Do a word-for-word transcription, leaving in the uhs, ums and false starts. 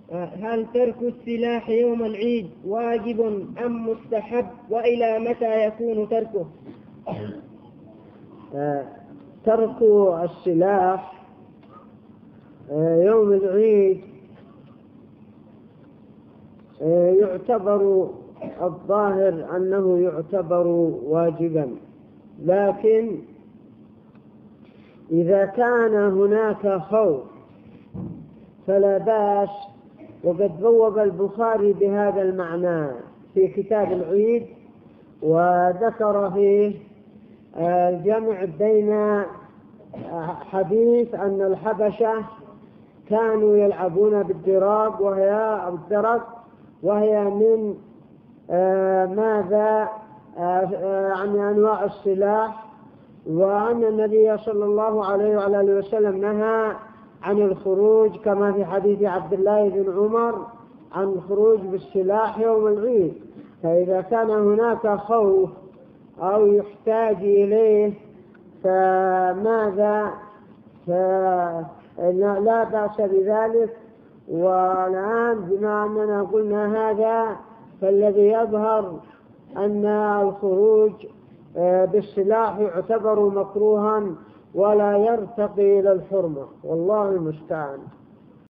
هل ترك السلاح يوم العيد واجب أم مستحب، وإلى متى يكون تركه؟ ترك السلاح يوم العيد يعتبر الظاهر أنه يعتبر واجبا، لكن إذا كان هناك خوف فلا بأس. وقد بوب البخاري بهذا المعنى في كتاب العيد، وذكر فيه الجمع بين حديث أن الحبشة كانوا يلعبون بالدراق وهي الدرق وهي من ماذا يعني أنواع السلاح، وأن النبي صلى الله عليه وعلى آله وسلم نهى عن الخروج كما في حديث عبد الله بن عمر عن الخروج بالسلاح يوم العيد. فإذا كان هناك خوف أو يحتاج إليه فماذا فلا بأس بذلك. والآن بما أننا قلنا هذا فالذي يظهر أن الخروج بالسلاح يعتبر مكروها ولا يرتقي إلى الحرمة، والله المستعان.